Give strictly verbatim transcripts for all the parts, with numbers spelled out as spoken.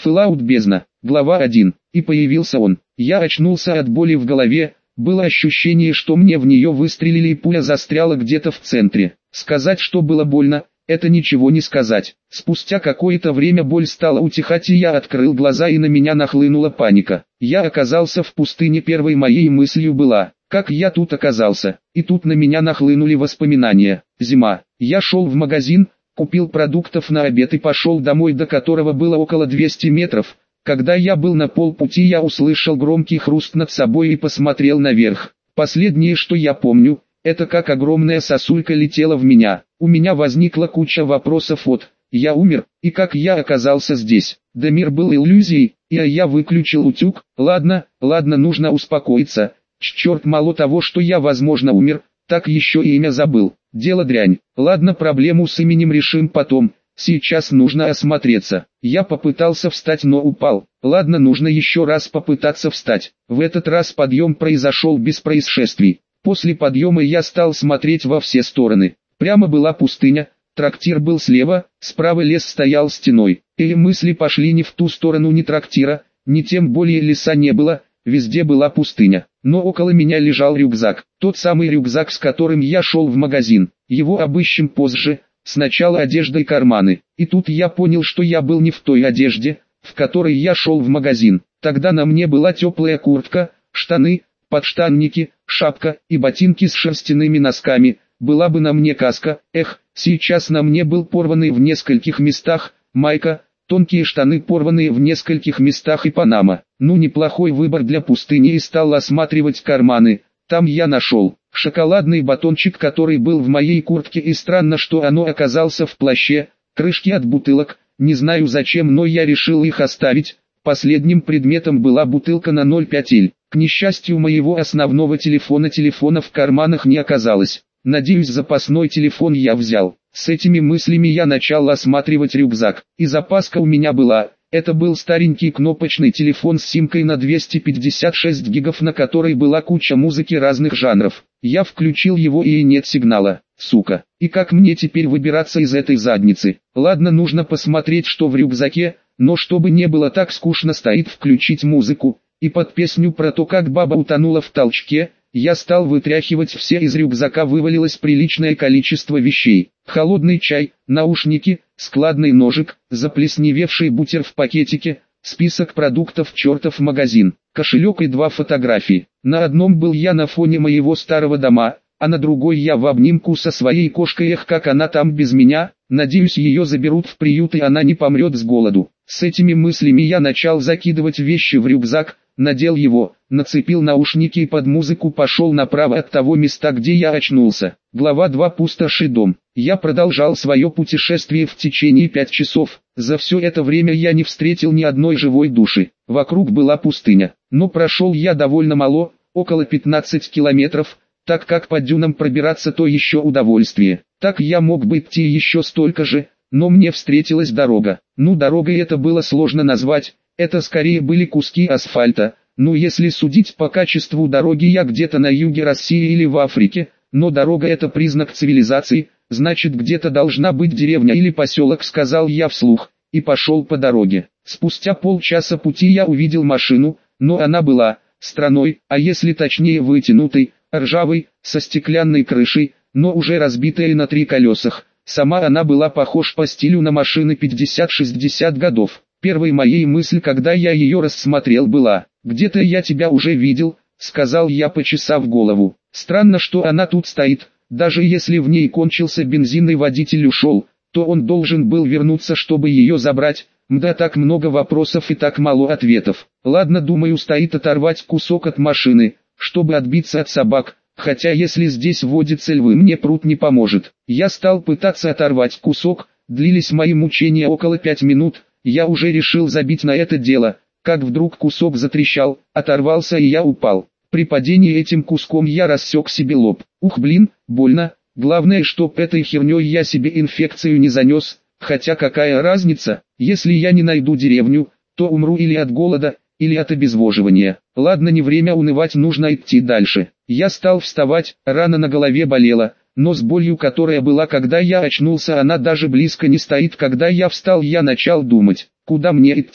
Fallout бездна. Глава один. И появился он. Я очнулся от боли в голове. Было ощущение, что мне в нее выстрелили и пуля застряла где-то в центре. Сказать, что было больно, это ничего не сказать. Спустя какое-то время боль стала утихать, и я открыл глаза, и на меня нахлынула паника. Я оказался в пустыне. Первой моей мыслью была: как я тут оказался? И тут на меня нахлынули воспоминания. Зима. Я шел в магазин, купил продуктов на обед и пошел домой, до которого было около двухсот метров. Когда я был на полпути, я услышал громкий хруст над собой и посмотрел наверх. Последнее, что я помню, это как огромная сосулька летела в меня. У меня возникла куча вопросов от «я умер» и «как я оказался здесь». Да мир был иллюзией, и я выключил утюг. Ладно, ладно, нужно успокоиться. Черт, мало того, что я возможно умер, так еще и имя забыл. Дело дрянь. Ладно, проблему с именем решим потом. Сейчас нужно осмотреться. Я попытался встать, но упал. Ладно, нужно еще раз попытаться встать. В этот раз подъем произошел без происшествий. После подъема я стал смотреть во все стороны. Прямо была пустыня, трактир был слева, справа лес стоял стеной. И мысли пошли не в ту сторону, ни трактира, ни тем более леса не было, везде была пустыня. Но около меня лежал рюкзак, тот самый рюкзак, с которым я шел в магазин. Его обыщем позже. Сначала одежда и карманы. И тут я понял, что я был не в той одежде, в которой я шел в магазин. Тогда на мне была теплая куртка, штаны, подштанники, шапка и ботинки с шерстяными носками. Была бы на мне каска. Эх, сейчас на мне был порванный в нескольких местах майка, тонкие штаны, порванные в нескольких местах, и панама. Ну, неплохой выбор для пустыни. И стал осматривать карманы. Там я нашел шоколадный батончик, который был в моей куртке, и странно, что оно оказался в плаще. Крышки от бутылок, не знаю зачем, но я решил их оставить. Последним предметом была бутылка на ноль пять эль. К несчастью, моего основного телефона телефона в карманах не оказалось. Надеюсь, запасной телефон я взял. С этими мыслями я начал осматривать рюкзак. И запаска у меня была. Это был старенький кнопочный телефон с симкой на двести пятьдесят шесть гигов, на которой была куча музыки разных жанров. Я включил его, и нет сигнала. Сука. И как мне теперь выбираться из этой задницы? Ладно, нужно посмотреть, что в рюкзаке, но чтобы не было так скучно, стоит включить музыку. И под песню про то, как баба утонула в толчке, я стал вытряхивать все из рюкзака. Вывалилось приличное количество вещей. Холодный чай, наушники, складный ножик, заплесневевший бутер в пакетике, список продуктов, чертов магазин, кошелек и два фотографии. На одном был я на фоне моего старого дома, а на другой я в обнимку со своей кошкой. Эх, как она там без меня. Надеюсь, ее заберут в приют, и она не помрет с голоду. С этими мыслями я начал закидывать вещи в рюкзак, надел его, нацепил наушники и под музыку пошел направо от того места, где я очнулся. Глава два. Пустоши дом. Я продолжал свое путешествие в течение пяти часов. За все это время я не встретил ни одной живой души. Вокруг была пустыня. Но прошел я довольно мало, около пятнадцати километров, так как по дюнам пробираться то еще удовольствие. Так я мог бы идти еще столько же, но мне встретилась дорога. Ну, дорогой это было сложно назвать, это скорее были куски асфальта. Ну, если судить по качеству дороги, я где-то на юге России или в Африке, но дорога — это признак цивилизации, значит, где-то должна быть деревня или поселок, сказал я вслух, и пошел по дороге. Спустя полчаса пути я увидел машину, но она была странной, а если точнее вытянутой, ржавой, со стеклянной крышей, но уже разбитая на три колесах. Сама она была похожа по стилю на машины пятьдесят-шестьдесят годов. Первой моей мысль, когда я ее рассмотрел, была: «Где-то я тебя уже видел», — сказал я, почесав голову. Странно, что она тут стоит. Даже если в ней кончился бензин и водитель ушел, то он должен был вернуться, чтобы ее забрать. Мда, так много вопросов и так мало ответов. Ладно, думаю, стоит оторвать кусок от машины, чтобы отбиться от собак, хотя если здесь водятся львы, мне пруд не поможет. Я стал пытаться оторвать кусок, длились мои мучения около пяти минут, я уже решил забить на это дело, как вдруг кусок затрещал, оторвался и я упал. При падении этим куском я рассек себе лоб. Ух, блин, больно, главное, чтоб этой херней я себе инфекцию не занес, хотя какая разница, если я не найду деревню, то умру или от голода, или от обезвоживания. Ладно, не время унывать, нужно идти дальше. Я стал вставать, рана на голове болела, но с болью, которая была, когда я очнулся, она даже близко не стоит. Когда я встал, я начал думать, куда мне идти.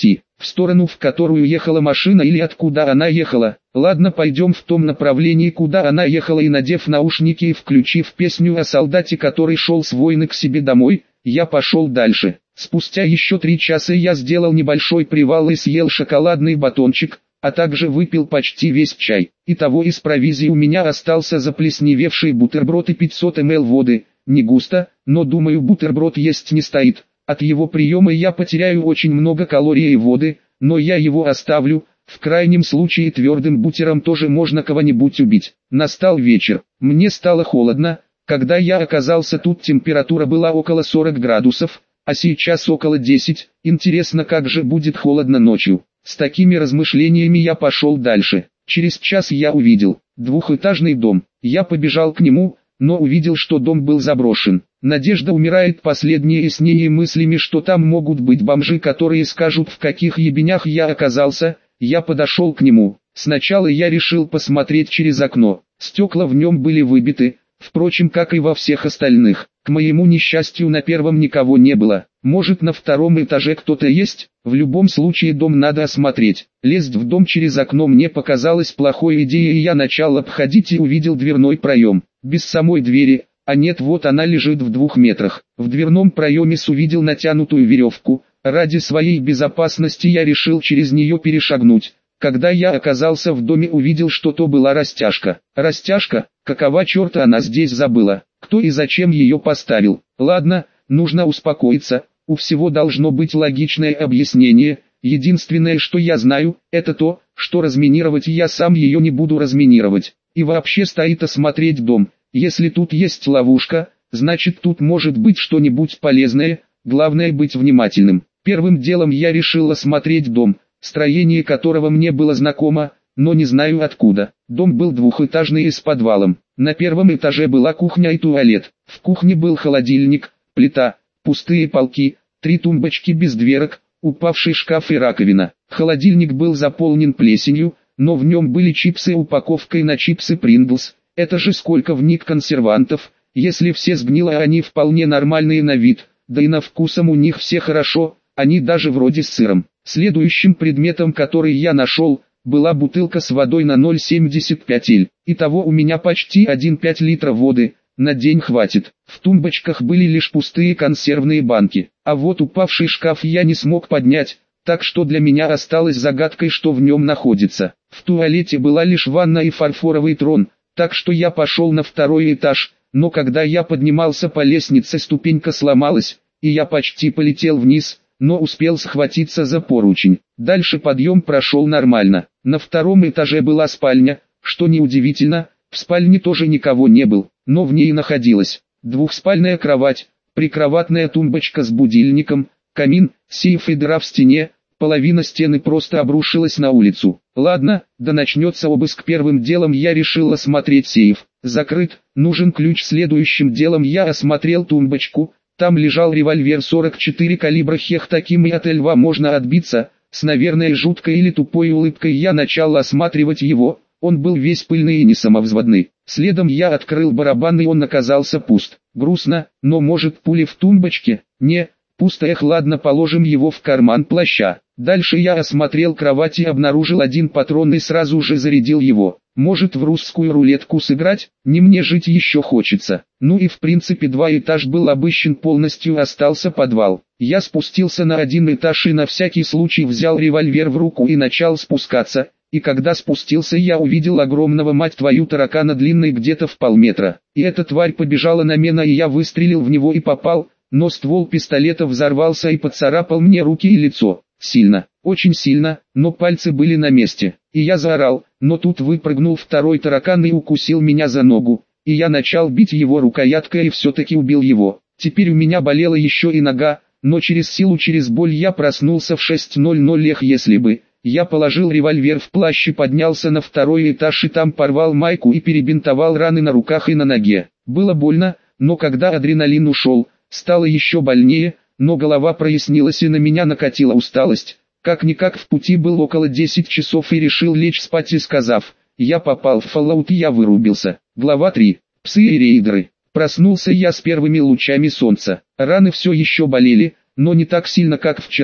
в сторону, в которую ехала машина или откуда она ехала. Ладно, пойдем в том направлении, куда она ехала, и надев наушники и включив песню о солдате, который шел с войны к себе домой, я пошел дальше. Спустя еще три часа я сделал небольшой привал и съел шоколадный батончик, а также выпил почти весь чай. Итого из провизии у меня остался заплесневевший бутерброд и пятьсот миллилитров воды. Не густо, но думаю, бутерброд есть не стоит. От его приема я потеряю очень много калорий и воды, но я его оставлю. В крайнем случае твердым бутером тоже можно кого-нибудь убить. Настал вечер. Мне стало холодно. Когда я оказался тут, температура была около сорока градусов, а сейчас около десяти. Интересно, как же будет холодно ночью. С такими размышлениями я пошел дальше. Через час я увидел двухэтажный дом. Я побежал к нему, но увидел, что дом был заброшен. Надежда умирает последней, и с ней мыслями, что там могут быть бомжи, которые скажут, в каких ебенях я оказался. Я подошел к нему. Сначала я решил посмотреть через окно. Стекла в нем были выбиты, впрочем, как и во всех остальных. К моему несчастью, на первом никого не было. Может, на втором этаже кто-то есть? В любом случае дом надо осмотреть. Лезть в дом через окно мне показалось плохой идеей, и я начал обходить и увидел дверной проем. Без самой двери, а нет, вот она лежит в двух метрах. В дверном проеме увидел натянутую веревку. Ради своей безопасности я решил через нее перешагнуть. Когда я оказался в доме, увидел, что то была растяжка. Растяжка? Какого черта она здесь забыла? Кто и зачем ее поставил? Ладно, нужно успокоиться. У всего должно быть логичное объяснение. Единственное, что я знаю, это то, что разминировать я сам ее не буду разминировать. И вообще стоит осмотреть дом. Если тут есть ловушка, значит тут может быть что-нибудь полезное. Главное быть внимательным. Первым делом я решил осмотреть дом, строение которого мне было знакомо, но не знаю откуда. Дом был двухэтажный и с подвалом. На первом этаже была кухня и туалет. В кухне был холодильник, плита, пустые полки, три тумбочки без дверок, упавший шкаф и раковина. Холодильник был заполнен плесенью, но в нем были чипсы упаковкой на чипсы Принглс. Это же сколько в них консервантов, если все сгнило, они вполне нормальные на вид, да и на вкусом у них все хорошо. Они даже вроде с сыром. Следующим предметом, который я нашел, была бутылка с водой на ноль целых семьдесят пять сотых. Итого у меня почти один целых пять десятых литра воды, на день хватит. В тумбочках были лишь пустые консервные банки. А вот упавший шкаф я не смог поднять, так что для меня осталось загадкой, что в нем находится. В туалете была лишь ванна и фарфоровый трон, так что я пошел на второй этаж, но когда я поднимался по лестнице, ступенька сломалась, и я почти полетел вниз, но успел схватиться за поручень. Дальше подъем прошел нормально. На втором этаже была спальня, что неудивительно, в спальне тоже никого не было, но в ней находилась двухспальная кровать, прикроватная тумбочка с будильником, камин, сейф и дыра в стене. Половина стены просто обрушилась на улицу. Ладно, да начнется обыск. Первым делом я решил осмотреть сейф. Закрыт, нужен ключ. Следующим делом я осмотрел тумбочку. Там лежал револьвер сорок четыре калибра хех, таким и от льва можно отбиться. С, наверное, жуткой или тупой улыбкой я начал осматривать его. Он был весь пыльный и не самовзводный. Следом я открыл барабан, и он оказался пуст. Грустно, но может пули в тумбочке? Не, пусто. Эх, ладно, положим его в карман плаща. Дальше я осмотрел кровать и обнаружил один патрон и сразу же зарядил его. Может, в русскую рулетку сыграть? Не мне жить еще хочется. Ну и в принципе два этаж был обыщен полностью, остался подвал. Я спустился на один этаж и на всякий случай взял револьвер в руку и начал спускаться. И когда спустился, я увидел огромного, мать твою, таракана длинной где-то в полметра. И эта тварь побежала на меня, и я выстрелил в него и попал, но ствол пистолета взорвался и поцарапал мне руки и лицо. Сильно, очень сильно, но пальцы были на месте. И я заорал, но тут выпрыгнул второй таракан и укусил меня за ногу. И я начал бить его рукояткой и все-таки убил его. Теперь у меня болела еще и нога, но через силу, через боль я проснулся в шесть ноль ноль. Эх, если бы. Я положил револьвер в плащ и поднялся на второй этаж, и там порвал майку и перебинтовал раны на руках и на ноге. Было больно, но когда адреналин ушел, стало еще больнее, но голова прояснилась и на меня накатила усталость. Как-никак в пути был около десяти часов и решил лечь спать, и сказав, я попал в Fallout, я вырубился. Глава три. Псы и рейдеры. Проснулся я с первыми лучами солнца. Раны все еще болели, но не так сильно, как вчера.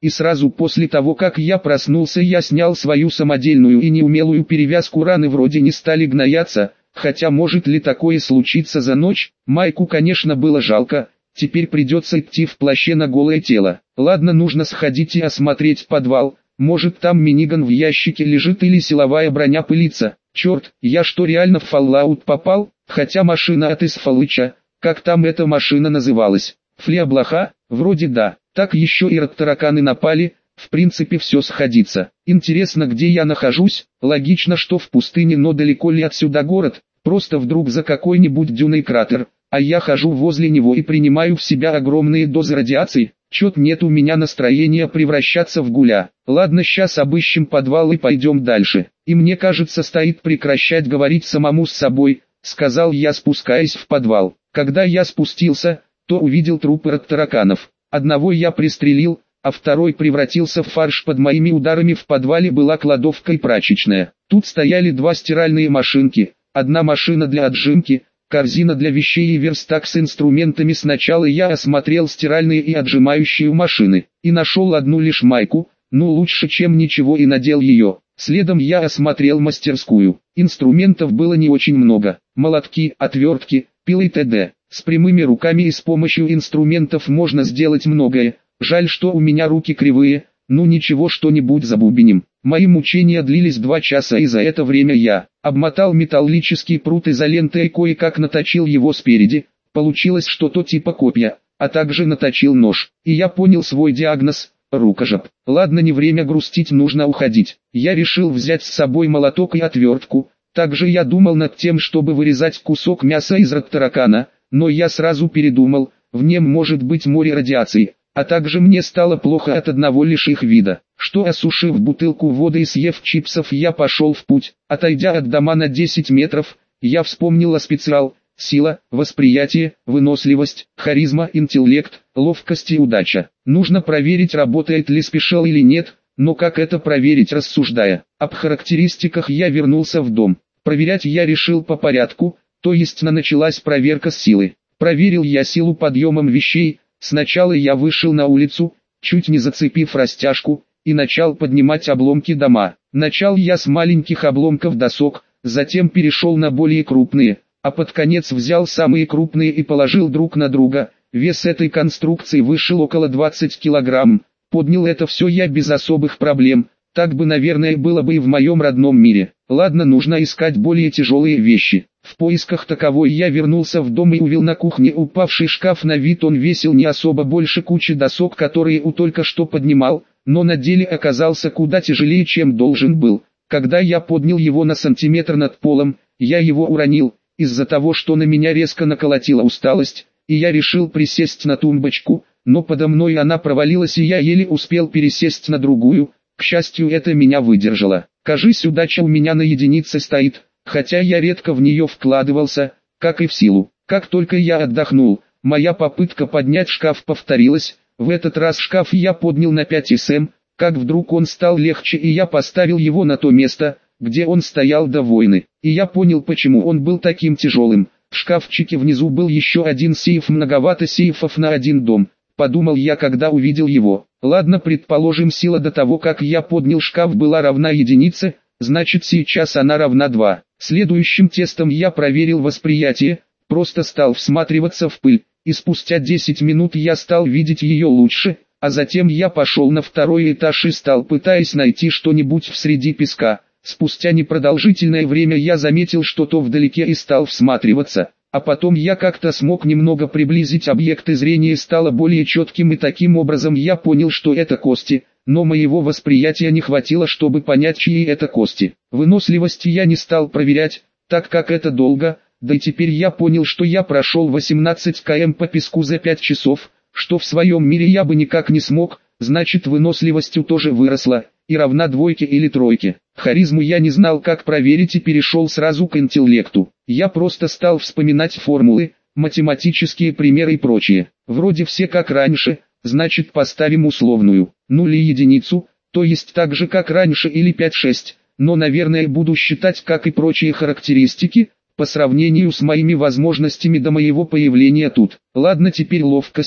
и сразу после того как я проснулся я снял свою самодельную и неумелую перевязку, раны вроде не стали гнояться, хотя может ли такое случиться за ночь, майку конечно было жалко, теперь придется идти в плаще на голое тело. Ладно, нужно сходить и осмотреть подвал, может там миниган в ящике лежит или силовая броня пылится. Черт, я что реально в Fallout попал, хотя машина от Исфалыча, как там эта машина называлась? Флеоблаха? Вроде да. Так еще и тараканы напали, в принципе все сходится. Интересно, где я нахожусь? Логично, что в пустыне, но далеко ли отсюда город? Просто вдруг за какой-нибудь дюной кратер, а я хожу возле него и принимаю в себя огромные дозы радиации. Чет нет у меня настроения превращаться в гуля. Ладно, сейчас обыщем подвал и пойдем дальше. И мне кажется, стоит прекращать говорить самому с собой, сказал я, спускаясь в подвал. Когда я спустился, то увидел трупы тараканов. Одного я пристрелил, а второй превратился в фарш. Под моими ударами в подвале была кладовка и прачечная. Тут стояли два стиральные машинки, одна машина для отжимки, корзина для вещей и верстак с инструментами. Сначала я осмотрел стиральные и отжимающие машины, и нашел одну лишь майку, ну лучше чем ничего, и надел ее. Следом я осмотрел мастерскую. Инструментов было не очень много. Молотки, отвертки, пилы и т.д. С прямыми руками и с помощью инструментов можно сделать многое. Жаль, что у меня руки кривые, ну ничего, что-нибудь забубеним. Мои мучения длились два часа, и за это время я обмотал металлический прут изолентой и кое-как наточил его спереди. Получилось что-то типа копья, а также наточил нож. И я понял свой диагноз – рукожоп. Ладно, не время грустить, нужно уходить. Я решил взять с собой молоток и отвертку. Также я думал над тем, чтобы вырезать кусок мяса из рот таракана, но я сразу передумал, в нем может быть море радиации, а также мне стало плохо от одного лишь их вида. Что, осушив бутылку воды и съев чипсов, я пошел в путь. Отойдя от дома на десять метров, я вспомнил о специал: сила, восприятие, выносливость, харизма, интеллект, ловкость и удача. Нужно проверить, работает ли спешл или нет, но как это проверить, рассуждая об характеристиках, я вернулся в дом. Проверять я решил по порядку, то есть началась проверка силы. Проверил я силу подъемом вещей. Сначала я вышел на улицу, чуть не зацепив растяжку, и начал поднимать обломки дома. Начал я с маленьких обломков досок, затем перешел на более крупные, а под конец взял самые крупные и положил друг на друга. Вес этой конструкции вышел около двадцати килограмм. Поднял это все я без особых проблем. Так бы, наверное, было бы и в моем родном мире. Ладно, нужно искать более тяжелые вещи. В поисках таковой я вернулся в дом и увидел на кухне упавший шкаф. На вид он весил не особо больше кучи досок, которые у только что поднимал, но на деле оказался куда тяжелее, чем должен был. Когда я поднял его на сантиметр над полом, я его уронил, из-за того, что на меня резко наколотила усталость, и я решил присесть на тумбочку, но подо мной она провалилась, и я еле успел пересесть на другую. К счастью, это меня выдержало. Кажись, удача у меня на единице стоит, хотя я редко в нее вкладывался, как и в силу. Как только я отдохнул, моя попытка поднять шкаф повторилась. В этот раз шкаф я поднял на пять сантиметров, как вдруг он стал легче, и я поставил его на то место, где он стоял до войны. И я понял, почему он был таким тяжелым. В шкафчике внизу был еще один сейф, многовато сейфов на один дом. Подумал я, когда увидел его. Ладно, предположим, сила до того, как я поднял шкаф, была равна единице, значит сейчас она равна два. Следующим тестом я проверил восприятие, просто стал всматриваться в пыль, и спустя десять минут я стал видеть ее лучше, а затем я пошел на второй этаж и стал пытаясь найти что-нибудь в среди песка. Спустя непродолжительное время я заметил что-то вдалеке и стал всматриваться. А потом я как-то смог немного приблизить объект, и зрение стало более четким, и таким образом я понял, что это кости, но моего восприятия не хватило, чтобы понять, чьи это кости. Выносливость я не стал проверять, так как это долго, да и теперь я понял, что я прошел восемнадцать километров по песку за пять часов, что в своем мире я бы никак не смог, значит выносливостью тоже выросла, и равна двойке или тройке. Харизму я не знал, как проверить, и перешел сразу к интеллекту. Я просто стал вспоминать формулы, математические примеры и прочее. Вроде все как раньше, значит поставим условную, нуль и единицу, то есть так же как раньше, или пять-шесть, но наверное буду считать, как и прочие характеристики, по сравнению с моими возможностями до моего появления тут. Ладно, теперь ловкость.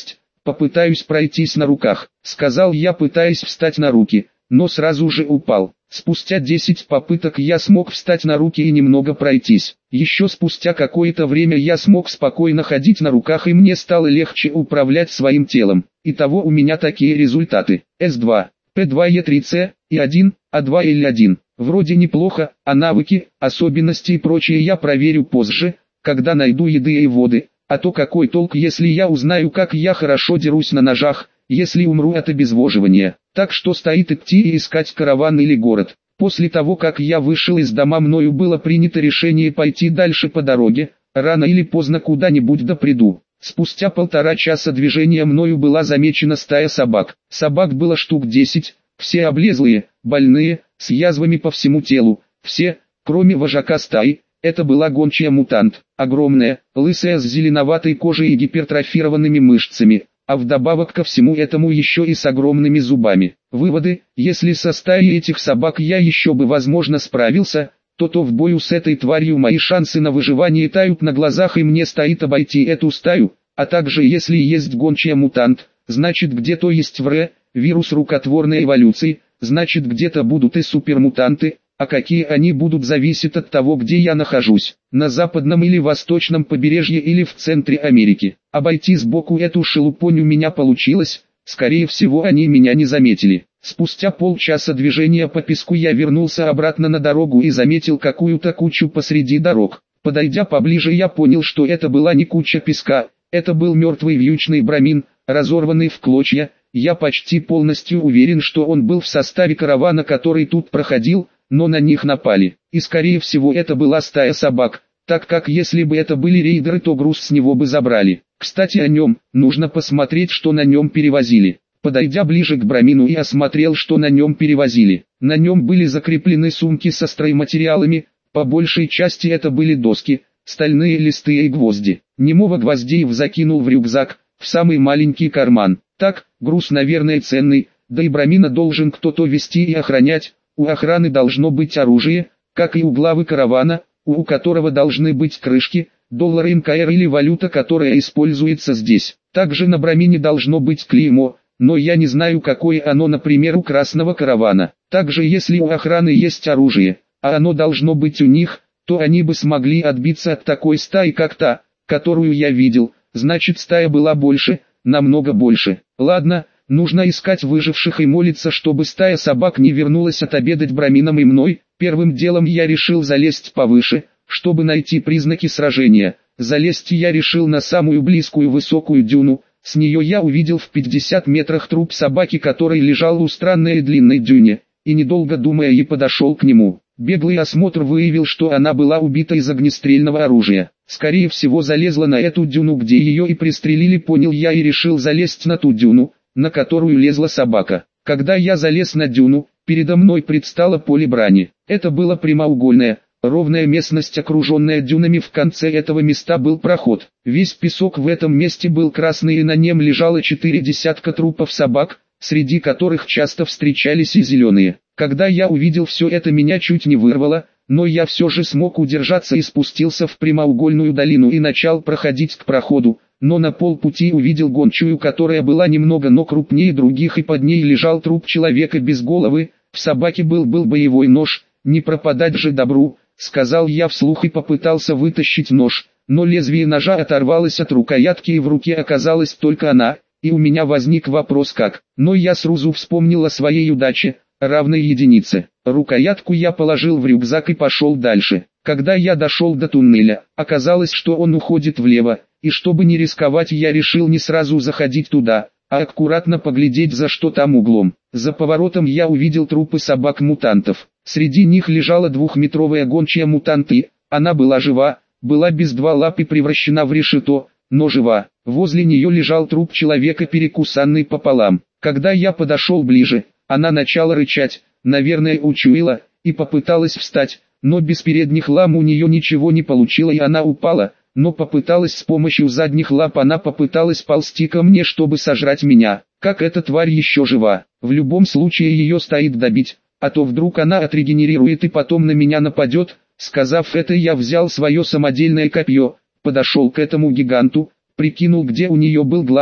попытаюсь пройтись на руках», — сказал я, пытаясь встать на руки, но сразу же упал. Спустя десять попыток я смог встать на руки и немного пройтись. Еще спустя какое-то время я смог спокойно ходить на руках и мне стало легче управлять своим телом. Итого у меня такие результаты. эс два, пэ два е три цэ, и один, а два эл один. Вроде неплохо, а навыки, особенности и прочее я проверю позже, когда найду еды и воды. А то какой толк, если я узнаю, как я хорошо дерусь на ножах, если умру от обезвоживания. Так что стоит идти и искать караван или город. После того, как я вышел из дома, мною было принято решение пойти дальше по дороге, рано или поздно куда-нибудь да приду. Спустя полтора часа движения мною была замечена стая собак. Собак было штук десять, все облезлые, больные, с язвами по всему телу, все, кроме вожака стаи. Это была гончая мутант, огромная, лысая с зеленоватой кожей и гипертрофированными мышцами, а вдобавок ко всему этому еще и с огромными зубами. Выводы: если со стаей этих собак я еще бы возможно справился, то то в бою с этой тварью мои шансы на выживание тают на глазах и мне стоит обойти эту стаю, а также если есть гончая мутант, значит где-то есть ВР, вирус рукотворной эволюции, значит где-то будут и супермутанты. А какие они будут, зависит от того, где я нахожусь, на западном или восточном побережье или в центре Америки. Обойти сбоку эту шелупонь у меня получилось, скорее всего они меня не заметили. Спустя полчаса движения по песку я вернулся обратно на дорогу и заметил какую-то кучу посреди дорог. Подойдя поближе, я понял, что это была не куча песка, это был мертвый вьючный брамин, разорванный в клочья. Я почти полностью уверен, что он был в составе каравана, который тут проходил, но на них напали, и скорее всего это была стая собак, так как если бы это были рейдеры, то груз с него бы забрали. Кстати, о нем, нужно посмотреть, что на нем перевозили. Подойдя ближе к брамину и осмотрел, что на нем перевозили. На нем были закреплены сумки со стройматериалами, по большей части это были доски, стальные листы и гвозди. Немного гвоздей закинул в рюкзак, в самый маленький карман. Так, груз наверное ценный, да и брамина должен кто-то вести и охранять. У охраны должно быть оружие, как и у главы каравана, у которого должны быть крышки, доллары эм ка эр или валюта, которая используется здесь. Также на брамине должно быть клеймо, но я не знаю, какое оно, например, у красного каравана. Также если у охраны есть оружие, а оно должно быть у них, то они бы смогли отбиться от такой стаи, как та, которую я видел, значит стая была больше, намного больше. Ладно. Нужно искать выживших и молиться, чтобы стая собак не вернулась отобедать брамином и мной. Первым делом я решил залезть повыше, чтобы найти признаки сражения. Залезть я решил на самую близкую высокую дюну. С нее я увидел в пятидесяти метрах труп собаки, который лежал у странной длинной дюне, и недолго думая и подошел к нему. Беглый осмотр выявил, что она была убита из огнестрельного оружия. Скорее всего залезла на эту дюну, где ее и пристрелили, понял я, и решил залезть на ту дюну, на которую лезла собака. Когда я залез на дюну, передо мной предстало поле брани. Это было прямоугольная, ровная местность, окруженная дюнами. В конце этого места был проход. Весь песок в этом месте был красный, и на нем лежало четыре десятка трупов собак, среди которых часто встречались и зеленые. Когда я увидел все это, меня чуть не вырвало, но я все же смог удержаться и спустился в прямоугольную долину и начал проходить к проходу. Но на полпути увидел гончую, которая была немного, но крупнее других, и под ней лежал труп человека без головы. В собаке был был боевой нож, не пропадать же добру, сказал я вслух и попытался вытащить нож, но лезвие ножа оторвалось от рукоятки и в руке оказалась только она, и у меня возник вопрос как, но я сразу вспомнил о своей удаче, равной единице. Рукоятку я положил в рюкзак и пошел дальше. Когда я дошел до туннеля, оказалось, что он уходит влево, и чтобы не рисковать, я решил не сразу заходить туда, а аккуратно поглядеть, за что там углом. За поворотом я увидел трупы собак-мутантов. Среди них лежала двухметровая гончая мутант, и она была жива, была без два лап и превращена в решето, но жива. Возле нее лежал труп человека, перекусанный пополам. Когда я подошел ближе, она начала рычать, наверное учуяла, и попыталась встать, но без передних лап у нее ничего не получилось, и она упала. Но попыталась с помощью задних лап, она попыталась ползти ко мне, чтобы сожрать меня. Как эта тварь еще жива? В любом случае ее стоит добить, а то вдруг она отрегенерирует и потом на меня нападет. Сказав это, я взял свое самодельное копье, подошел к этому гиганту, прикинул, где у нее был глаз,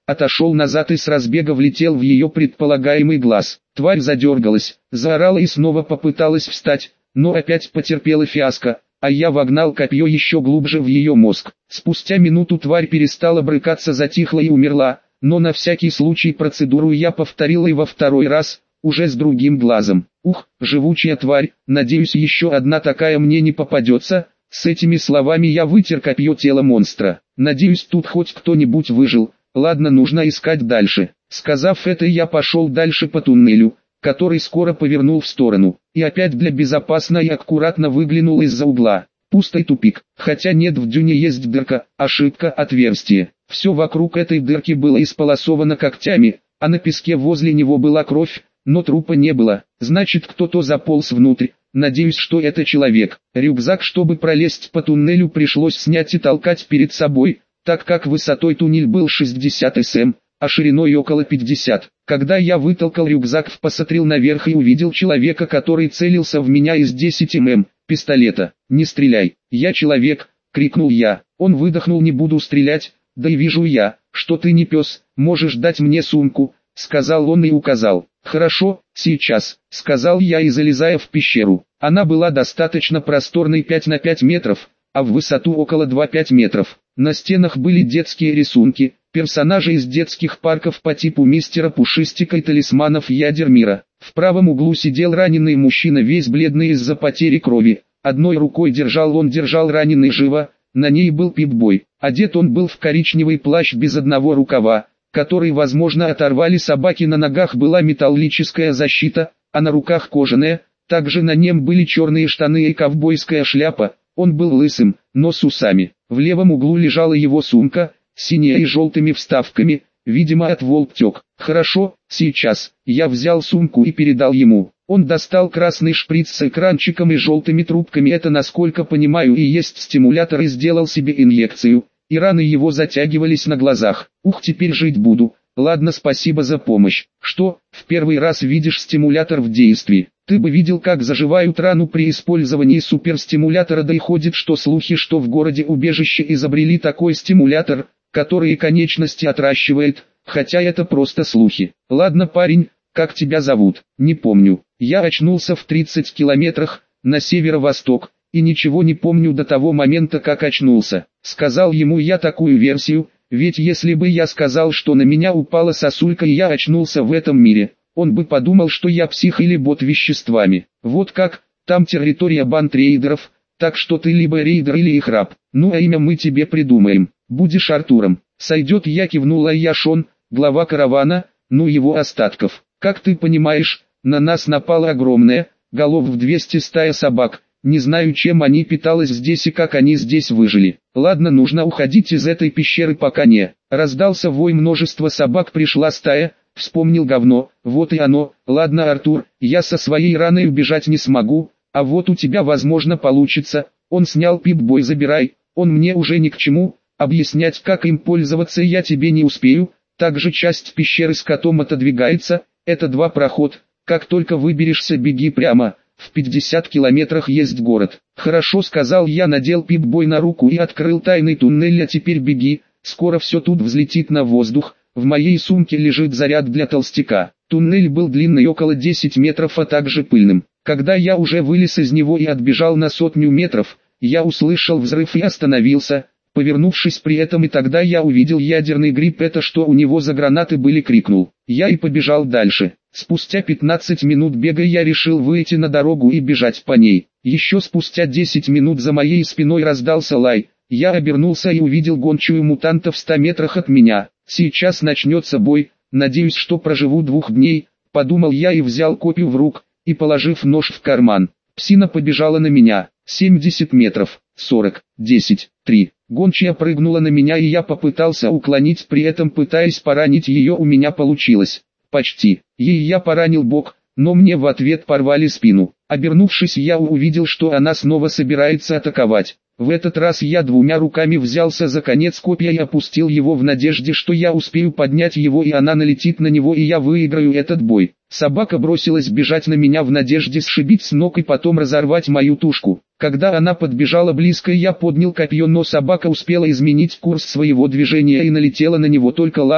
отошел назад и с разбега влетел в ее предполагаемый глаз. Тварь задергалась, заорала и снова попыталась встать, но опять потерпела фиаско, а я вогнал копье еще глубже в ее мозг. Спустя минуту тварь перестала брыкаться, затихла и умерла, но на всякий случай процедуру я повторил и во второй раз, уже с другим глазом. Ух, живучая тварь, надеюсь, еще одна такая мне не попадется. С этими словами я вытер копье тело монстра. Надеюсь, тут хоть кто-нибудь выжил. Ладно, нужно искать дальше. Сказав это, я пошел дальше по туннелю, который скоро повернул в сторону, и опять для безопасно и аккуратно выглянул из-за угла. Пустой тупик, хотя нет, в дюне есть дырка, ошибка, отверстие. Все вокруг этой дырки было исполосовано когтями, а на песке возле него была кровь, но трупа не было. Значит, кто-то заполз внутрь. Надеюсь, что это человек. Рюкзак, чтобы пролезть по туннелю, пришлось снять и толкать перед собой, так как высотой туннель был шестьдесят сантиметров, а шириной около пятидесяти. Когда я вытолкал рюкзак, посмотрел наверх и увидел человека, который целился в меня из десяти миллиметров пистолета. «Не стреляй, я человек!» — крикнул я. Он выдохнул: «Не буду стрелять, да и вижу я, что ты не пес, можешь дать мне сумку», — сказал он и указал. «Хорошо, сейчас», — сказал я и залезая в пещеру. Она была достаточно просторной, пять на пять метров, а в высоту около два-пять метров. На стенах были детские рисунки, персонажи из детских парков по типу мистера Пушистика и талисманов ядер мира. В правом углу сидел раненый мужчина, весь бледный из-за потери крови. Одной рукой держал он держал раненый живо, на ней был Пип-Бой. Одет он был в коричневый плащ без одного рукава, который, возможно, оторвали собаки. На ногах была металлическая защита, а на руках кожаная. Также на нем были черные штаны и ковбойская шляпа. Он был лысым, но с усами. В левом углу лежала его сумка, синяя и желтыми вставками, видимо, от Волптек. «Хорошо, сейчас». Я взял сумку и передал ему. Он достал красный шприц с экранчиком и желтыми трубками. Это, насколько понимаю, и есть стимулятор, и сделал себе инъекцию, и раны его затягивались на глазах. «Ух, теперь жить буду». «Ладно, спасибо за помощь». «Что, в первый раз видишь стимулятор в действии? Ты бы видел, как заживают рану при использовании суперстимулятора. Да и ходит что слухи, что в городе убежище изобрели такой стимулятор, который конечности отращивает, хотя это просто слухи». «Ладно, парень, как тебя зовут?» «Не помню. Я очнулся в тридцати километрах, на северо-восток, и ничего не помню до того момента, как очнулся». Сказал ему я такую версию, ведь если бы я сказал, что на меня упала сосулька и я очнулся в этом мире, он бы подумал, что я псих или бот веществами. Вот как, там территория банд рейдеров, так что ты либо рейдер или их раб. Ну а имя мы тебе придумаем. Будешь Артуром. Сойдет. Я кивнула. Я Шон, глава каравана, ну его остатков. Как ты понимаешь, на нас напала огромная, голов в двести стая собак. Не знаю, чем они питалась здесь и как они здесь выжили. Ладно, нужно уходить из этой пещеры, пока не. Раздался вой множества собак. Пришла стая. Вспомнил говно, вот и оно. Ладно, Артур, я со своей раной убежать не смогу, а вот у тебя, возможно, получится. Он снял Пип-Бой. Забирай, он мне уже ни к чему, объяснять, как им пользоваться, я тебе не успею. Также часть пещеры с котом отодвигается, это два проход. Как только выберешься, беги прямо, в пятидесяти километрах есть город. Хорошо, сказал я, надел Пип-Бой на руку и открыл тайный туннель. А теперь беги, скоро все тут взлетит на воздух. В моей сумке лежит заряд для толстяка. Туннель был длинный около десяти метров, а также пыльным. Когда я уже вылез из него и отбежал на сотню метров, я услышал взрыв и остановился, повернувшись при этом, и тогда я увидел ядерный гриб. «Это что у него за гранаты были?» — крикнул я и побежал дальше. Спустя пятнадцать минут бега я решил выйти на дорогу и бежать по ней. Еще спустя десять минут за моей спиной раздался лай. Я обернулся и увидел гончую мутанта в ста метрах от меня. Сейчас начнется бой, надеюсь, что проживу двух дней, подумал я и взял копью в рук, и положив нож в карман. Псина побежала на меня. семьдесят метров, сорок, десять, три. Гончая прыгнула на меня, и я попытался уклонить, при этом пытаясь поранить ее. У меня получилось. Почти. Ей я поранил бок, но мне в ответ порвали спину. Обернувшись, я увидел, что она снова собирается атаковать. В этот раз я двумя руками взялся за конец копья и опустил его в надежде, что я успею поднять его и она налетит на него и я выиграю этот бой. Собака бросилась бежать на меня в надежде сшибить с ног и потом разорвать мою тушку. Когда она подбежала близко, я поднял копье, но собака успела изменить курс своего движения и налетела на него только лапой,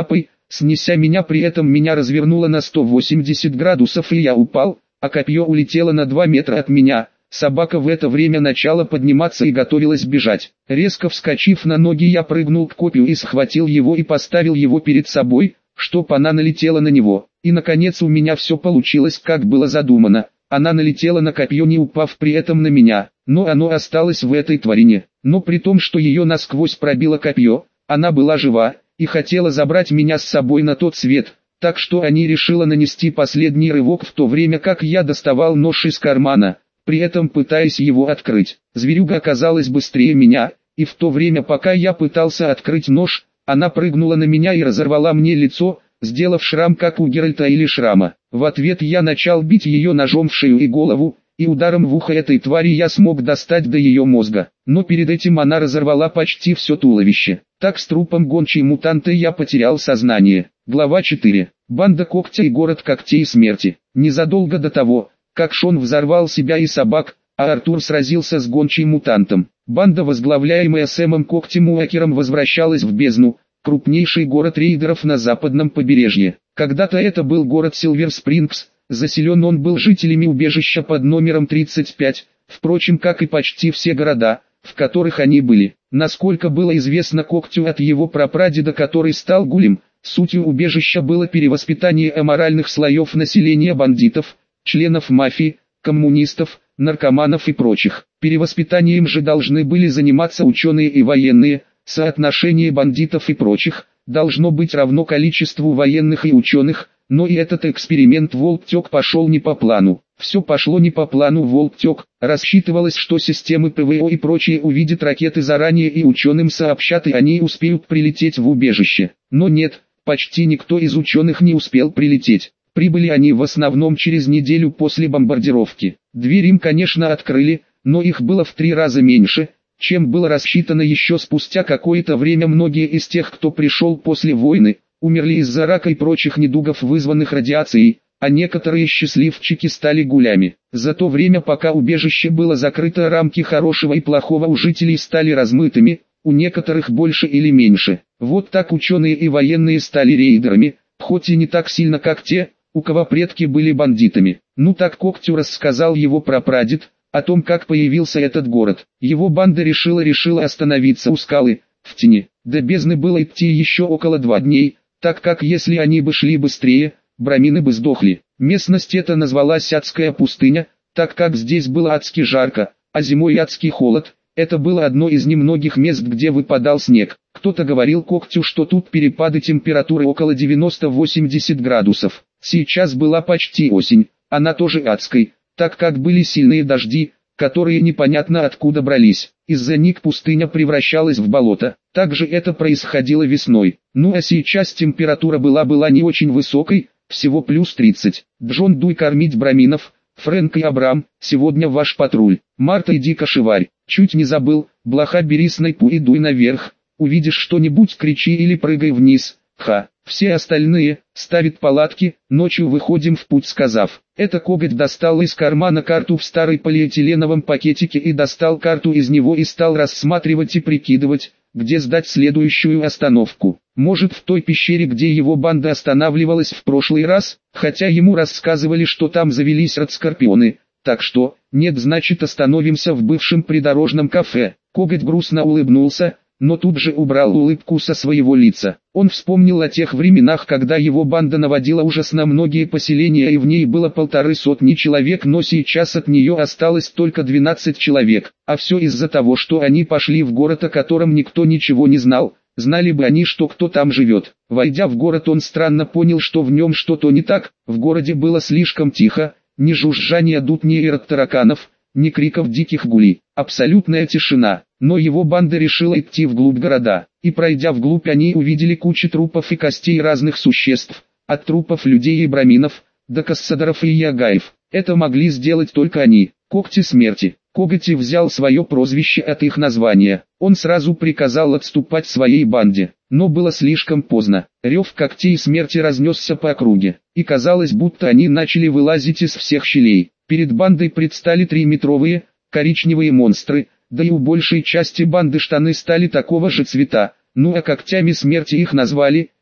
снеся меня, при этом меня развернуло на сто восемьдесят градусов и я упал, а копье улетело на два метра от меня. Собака в это время начала подниматься и готовилась бежать. Резко вскочив на ноги, я прыгнул к копью и схватил его и поставил его перед собой, чтоб она налетела на него. И наконец у меня все получилось, как было задумано. Она налетела на копье, не упав при этом на меня, но оно осталось в этой тварине. Но при том, что ее насквозь пробило копье, она была жива и хотела забрать меня с собой на тот свет. Так что они решила нанести последний рывок, в то время как я доставал нож из кармана, при этом пытаясь его открыть. Зверюга оказалась быстрее меня, и в то время, пока я пытался открыть нож, она прыгнула на меня и разорвала мне лицо, сделав шрам как у Геральта или Шрама. В ответ я начал бить ее ножом в шею и голову, и ударом в ухо этой твари я смог достать до ее мозга. Но перед этим она разорвала почти все туловище. Так с трупом гончей мутанта я потерял сознание. Глава четыре. Банда Когтя и город Когтей Смерти. Незадолго до того, как Шон взорвал себя и собак, а Артур сразился с гончей мутантом, банда, возглавляемая Сэмом Когтем Уокером, возвращалась в Бездну, крупнейший город рейдеров на западном побережье. Когда-то это был город Силвер Спрингс, заселен он был жителями убежища под номером тридцать пять, впрочем, как и почти все города, в которых они были. Насколько было известно Когтю от его прапрадеда, который стал гулем, сутью убежища было перевоспитание аморальных слоев населения, бандитов, членов мафии, коммунистов, наркоманов и прочих. Перевоспитанием же должны были заниматься ученые и военные. Соотношение бандитов и прочих должно быть равно количеству военных и ученых, но и этот эксперимент Волктек пошел не по плану. Все пошло не по плану Волктек, рассчитывалось, что системы ПВО и прочие увидят ракеты заранее и ученым сообщат, и они успеют прилететь в убежище. Но нет, почти никто из ученых не успел прилететь. Прибыли они в основном через неделю после бомбардировки. Дверь им, конечно, открыли, но их было в три раза меньше, чем было рассчитано. Еще спустя какое-то время многие из тех, кто пришел после войны, умерли из-за рака и прочих недугов, вызванных радиацией, а некоторые счастливчики стали гулями. За то время, пока убежище было закрыто, рамки хорошего и плохого у жителей стали размытыми, у некоторых больше или меньше. Вот так ученые и военные стали рейдерами, хоть и не так сильно, как те, у кого предки были бандитами. Ну так Когтю рассказал его прапрадед о том, как появился этот город. Его банда решила решила остановиться у скалы, в тени. До Бездны было идти еще около двух дней, так как если они бы шли быстрее, брамины бы сдохли. Местность эта назвалась Адская пустыня, так как здесь было адски жарко, а зимой адский холод. Это было одно из немногих мест, где выпадал снег. Кто-то говорил Когтю, что тут перепады температуры около девяноста-восьмидесяти градусов. Сейчас была почти осень, она тоже адской, так как были сильные дожди, которые непонятно откуда брались. Из-за них пустыня превращалась в болото. Также это происходило весной. Ну а сейчас температура была была не очень высокой, всего плюс тридцать. Джон, дуй кормить браминов. Фрэнк и Абрам, сегодня ваш патруль. Марта, иди кошеварь. Чуть не забыл, блоха, бери снайпу и дуй наверх. Увидишь что-нибудь, кричи или прыгай вниз. Ха. Все остальные ставят палатки, ночью выходим в путь. Сказав это, Коготь достал из кармана карту в старой полиэтиленовом пакетике и достал карту из него и стал рассматривать и прикидывать, где сдать следующую остановку. Может, в той пещере, где его банда останавливалась в прошлый раз, хотя ему рассказывали, что там завелись радскорпионы. Так что, нет, значит, остановимся в бывшем придорожном кафе. Коготь грустно улыбнулся, но тут же убрал улыбку со своего лица. Он вспомнил о тех временах, когда его банда наводила ужас на многие поселения, и в ней было полторы сотни человек, но сейчас от нее осталось только двенадцать человек. А все из-за того, что они пошли в город, о котором никто ничего не знал. Знали бы они, что кто там живет. Войдя в город, он странно понял, что в нем что-то не так. В городе было слишком тихо, ни жужжания дутни и тараканов, ни криков диких гулей. Абсолютная тишина. Но его банда решила идти вглубь города, и пройдя вглубь, они увидели кучу трупов и костей разных существ, от трупов людей и браминов, до кассадоров и ягаев. Это могли сделать только они, Когти Смерти. Коготь взял свое прозвище от их названия. Он сразу приказал отступать своей банде, но было слишком поздно. Рев Когтей Смерти разнесся по округе, и казалось, будто они начали вылазить из всех щелей. Перед бандой предстали трехметровые, коричневые монстры, да и у большей части банды штаны стали такого же цвета, ну а Когтями Смерти их назвали,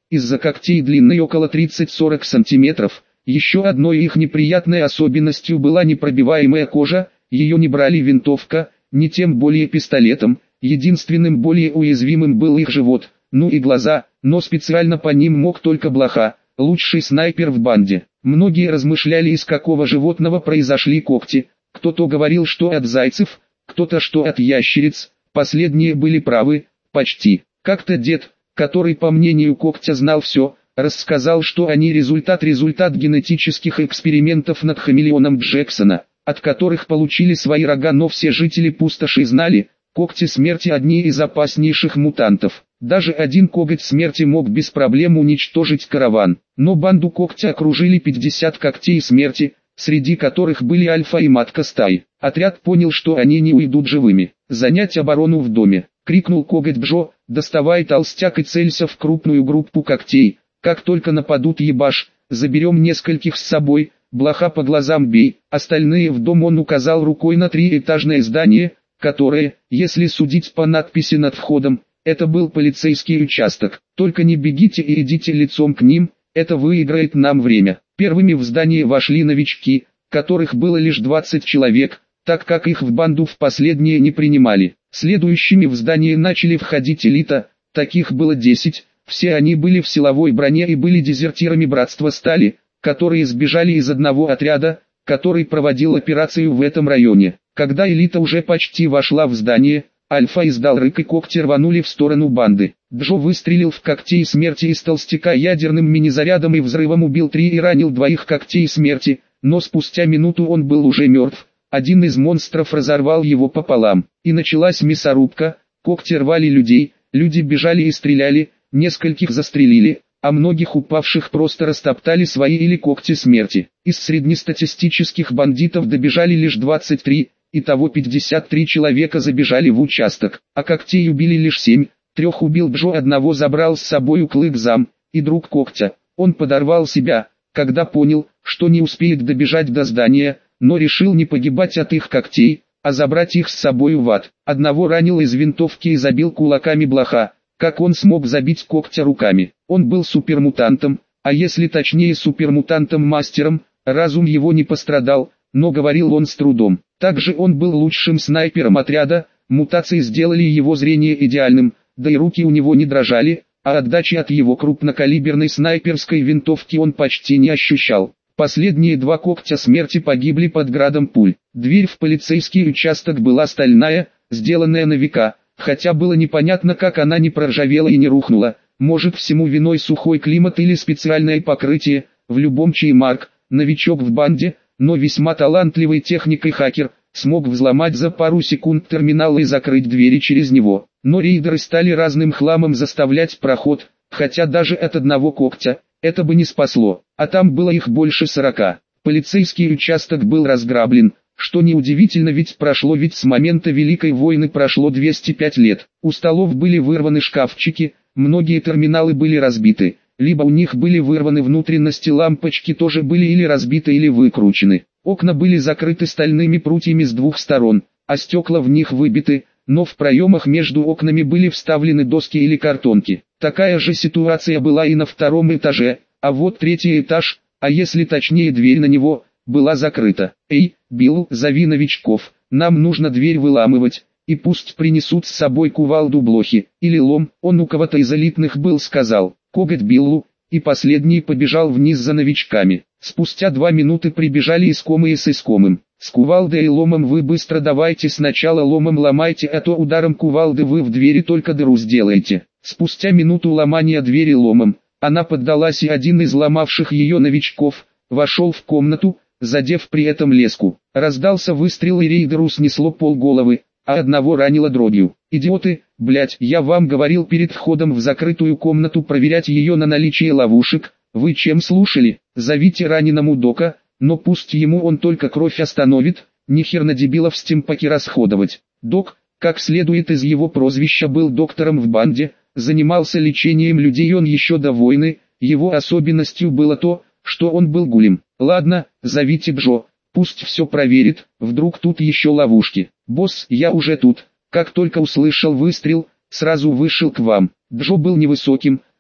из-за когтей длиной около тридцать-сорок сантиметров. Еще одной их неприятной особенностью была непробиваемая кожа, ее не брали винтовка, ни тем более пистолетом, единственным более уязвимым был их живот, ну и глаза, но специально по ним мог только блоха, лучший снайпер в банде. Многие размышляли, из какого животного произошли когти, кто-то говорил, что от зайцев, кто-то что от ящериц, последние были правы, почти. Как-то дед, который по мнению когтя знал все, рассказал, что они результат результат генетических экспериментов над хамелеоном Джексона, от которых получили свои рога, но все жители пустоши знали, когти смерти одни из опаснейших мутантов. Даже один коготь смерти мог без проблем уничтожить караван, но банду когтя окружили пятьдесят когтей смерти, среди которых были альфа и матка стаи. Отряд понял, что они не уйдут живыми. «Занять оборону в доме!» — крикнул коготь Джо, доставай толстяк и целься в крупную группу когтей. «Как только нападут, ебаш, заберем нескольких с собой, блоха по глазам бей, остальные в дом». Он указал рукой на триэтажное здание, которое, если судить по надписи над входом, это был полицейский участок. «Только не бегите и идите лицом к ним, это выиграет нам время». Первыми в здание вошли новички, которых было лишь двадцать человек, так как их в банду в последние не принимали. Следующими в здание начали входить элита, таких было десять, все они были в силовой броне и были дезертирами Братства Стали, которые сбежали из одного отряда, который проводил операцию в этом районе. Когда элита уже почти вошла в здание, Альфа издал рык и когти рванули в сторону банды. Джо выстрелил в когтей смерти из толстяка ядерным мини-зарядом и взрывом убил три и ранил двоих когтей смерти, но спустя минуту он был уже мертв. Один из монстров разорвал его пополам, и началась мясорубка, когти рвали людей, люди бежали и стреляли, нескольких застрелили, а многих упавших просто растоптали свои или когти смерти. Из среднестатистических бандитов добежали лишь двадцать три, итого пятьдесят три человека забежали в участок, а когтей убили лишь семь, трех убил Джо, одного забрал с собой Клык Зам, и друг когтя. Он подорвал себя, когда понял, что не успеет добежать до здания, но решил не погибать от их когтей, а забрать их с собой в ад. Одного ранил из винтовки и забил кулаками блоха. Как он смог забить когтя руками? Он был супермутантом, а если точнее супермутантом-мастером, разум его не пострадал, но говорил он с трудом. Также он был лучшим снайпером отряда, мутации сделали его зрение идеальным, да и руки у него не дрожали, а отдачи от его крупнокалиберной снайперской винтовки он почти не ощущал. Последние два когтя смерти погибли под градом пуль. Дверь в полицейский участок была стальная, сделанная на века, хотя было непонятно, как она не проржавела и не рухнула. Может, всему виной сухой климат или специальное покрытие. В любом случае Марк, новичок в банде, но весьма талантливый техник и хакер, смог взломать за пару секунд терминал и закрыть двери через него. Но рейдеры стали разным хламом заставлять проход, хотя даже от одного когтя это бы не спасло, а там было их больше сорока. Полицейский участок был разграблен, что неудивительно, ведь прошло ведь с момента Великой войны прошло двести пять лет. У столов были вырваны шкафчики, многие терминалы были разбиты, либо у них были вырваны внутренности, лампочки тоже были или разбиты или выкручены. Окна были закрыты стальными прутьями с двух сторон, а стекла в них выбиты, но в проемах между окнами были вставлены доски или картонки. Такая же ситуация была и на втором этаже, а вот третий этаж, а если точнее дверь на него, была закрыта. «Эй, Билл, зови новичков, нам нужно дверь выламывать, и пусть принесут с собой кувалду, блохи, или лом», он у кого-то из элитных был сказал. Коготь Биллу, и последний побежал вниз за новичками. Спустя два минуты прибежали искомые с искомым. «С кувалдой и ломом вы быстро давайте, сначала ломом ломайте, а то ударом кувалды вы в двери только дыру сделаете». Спустя минуту ломания двери ломом, она поддалась, и один из ломавших ее новичков вошел в комнату, задев при этом леску. Раздался выстрел, и рейдеру снесло полголовы, а одного ранило дробью. «Идиоты, блять, я вам говорил перед входом в закрытую комнату проверять ее на наличие ловушек, вы чем слушали? Зовите раненому Дока, но пусть ему он только кровь остановит, нихер на дебилов стимпаки расходовать». Док, как следует из его прозвища, был доктором в банде, занимался лечением людей он еще до войны, его особенностью было то, что он был гулем. «Ладно, зовите Джо, пусть все проверит, вдруг тут еще ловушки». «Босс, я уже тут». Как только услышал выстрел, сразу вышел к вам. Джо был невысоким,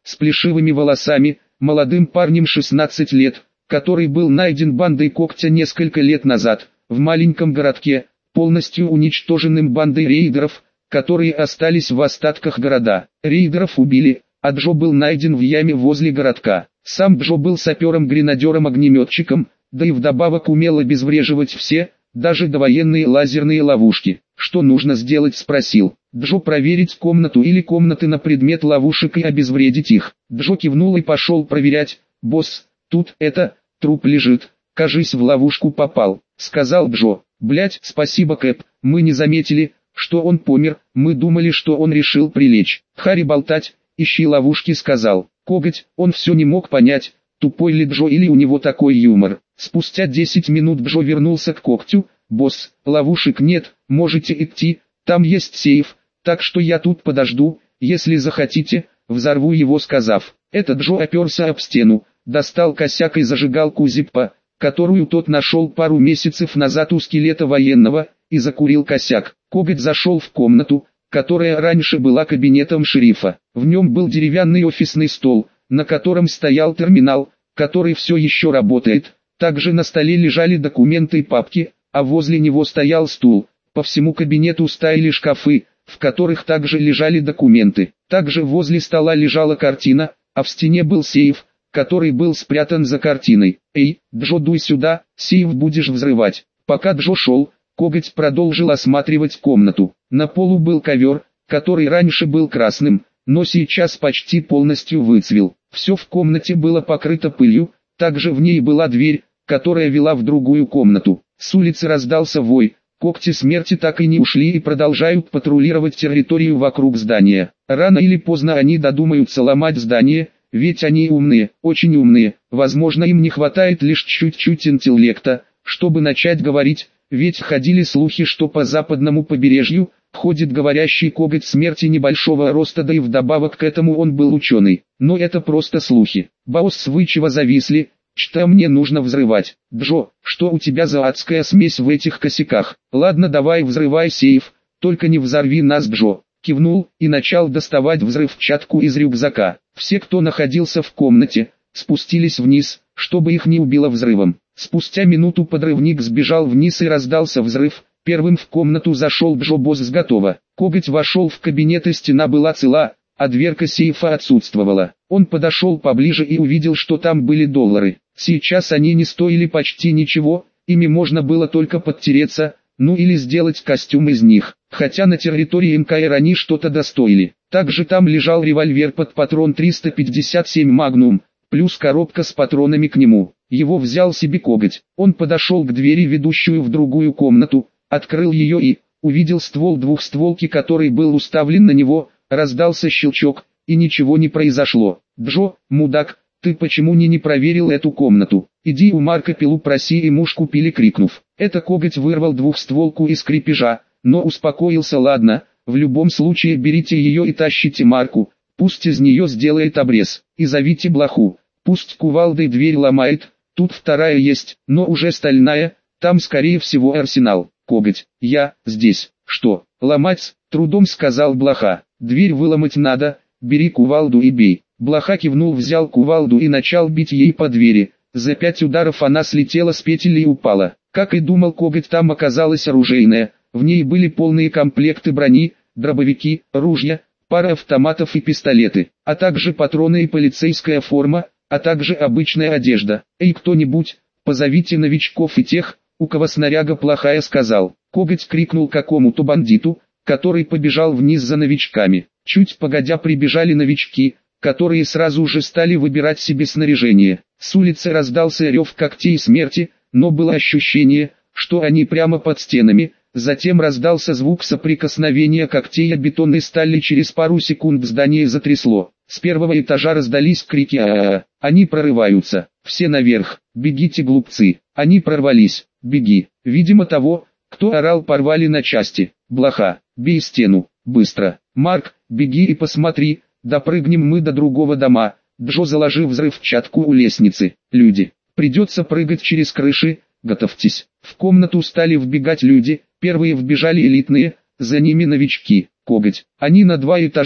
с плешивыми волосами, молодым парнем шестнадцати лет, который был найден бандой Когтя несколько лет назад, в маленьком городке, полностью уничтоженным бандой рейдеров, которые остались в остатках города. Рейдеров убили, а Джо был найден в яме возле городка. Сам Джо был сапером-гренадером-огнеметчиком, да и вдобавок умел обезвреживать все, даже довоенные лазерные ловушки. «Что нужно сделать?» — спросил Джо. «Проверить комнату или комнаты на предмет ловушек и обезвредить их». Джо кивнул и пошел проверять. «Босс, тут это, труп лежит, кажись, в ловушку попал», — сказал Джо. «Блять, спасибо, Кэп, мы не заметили, что он помер, мы думали, что он решил прилечь». «Хари болтать, ищи ловушки», — сказал Коготь. Он все не мог понять, тупой ли Джо или у него такой юмор. Спустя десять минут Джо вернулся к Когтю. «Босс, ловушек нет, можете идти, там есть сейф, так что я тут подожду, если захотите, взорву его», сказав это, Джо оперся об стену, достал косяк и зажигалку Зиппо, которую тот нашел пару месяцев назад у скелета военного, и закурил косяк. Коготь зашел в комнату, которая раньше была кабинетом шерифа. В нем был деревянный офисный стол, на котором стоял терминал, который все еще работает. Также на столе лежали документы и папки, а возле него стоял стул. По всему кабинету стояли шкафы, в которых также лежали документы. Также возле стола лежала картина, а в стене был сейф, который был спрятан за картиной. «Эй, Джо, дуй сюда, сейф будешь взрывать». Пока Джо шел, Коготь продолжил осматривать комнату. На полу был ковер, который раньше был красным, но сейчас почти полностью выцвел. Все в комнате было покрыто пылью, также в ней была дверь, которая вела в другую комнату. С улицы раздался вой. Когти смерти так и не ушли и продолжают патрулировать территорию вокруг здания. Рано или поздно они додумаются ломать здание, ведь они умные, очень умные. Возможно, им не хватает лишь чуть-чуть интеллекта, чтобы начать говорить, ведь ходили слухи, что по западному побережью ходит говорящий коготь смерти небольшого роста, да и вдобавок к этому он был ученый. Но это просто слухи. «Босс, вы чего зависли? Что мне нужно взрывать?» «Джо, что у тебя за адская смесь в этих косяках?» «Ладно, давай взрывай сейф, только не взорви нас». Джо кивнул и начал доставать взрывчатку из рюкзака. Все, кто находился в комнате, спустились вниз, чтобы их не убило взрывом. Спустя минуту подрывник сбежал вниз и раздался взрыв. Первым в комнату зашел Джо. «Босс, готово». Коготь вошел в кабинет, и стена была цела, а дверка сейфа отсутствовала. Он подошел поближе и увидел, что там были доллары. Сейчас они не стоили почти ничего, ими можно было только подтереться, ну или сделать костюм из них. Хотя на территории эм ка эр они что-то достоили. Также там лежал револьвер под патрон триста пятьдесят семь Magnum, плюс коробка с патронами к нему. Его взял себе Коготь. Он подошел к двери, ведущую в другую комнату, открыл ее и увидел ствол двухстволки, который был уставлен на него. Раздался щелчок, и ничего не произошло. «Джо, мудак, ты почему не не проверил эту комнату? Иди у Марка пилу проси и муж купили», крикнув это, Коготь вырвал двухстволку из крепежа, но успокоился. «Ладно, в любом случае берите ее и тащите Марку, пусть из нее сделает обрез, и зовите блоху, пусть кувалдой дверь ломает, тут вторая есть, но уже стальная, там скорее всего арсенал». Коготь: «Я здесь». «Что, ломать?» — трудом сказал блоха. «Дверь выломать надо, бери кувалду и бей». Блоха кивнул, взял кувалду и начал бить ей по двери. За пять ударов она слетела с петель и упала. Как и думал Коготь, там оказалась оружейная. В ней были полные комплекты брони, дробовики, ружья, пара автоматов и пистолеты, а также патроны и полицейская форма, а также обычная одежда. «Эй, кто-нибудь, позовите новичков и тех, у кого снаряга плохая», сказал. Коготь крикнул какому-то бандиту, который побежал вниз за новичками. Чуть погодя прибежали новички, которые сразу же стали выбирать себе снаряжение. С улицы раздался рев когтей смерти, но было ощущение, что они прямо под стенами. Затем раздался звук соприкосновения когтей о бетон и стали. Через пару секунд здание затрясло. С первого этажа раздались крики: «А-а-а! Они прорываются! Все наверх! Бегите, глупцы! Они прорвались! Беги!» Видимо, того, кто орал, порвали на части. «Блоха, бей стену! Быстро! Марк, беги и посмотри, допрыгнем мы до другого дома». Джо заложил взрывчатку у лестницы. «Люди, придется прыгать через крыши, готовьтесь». В комнату стали вбегать люди. Первые вбежали элитные, за ними новички. Коготь: «Они на два этажа,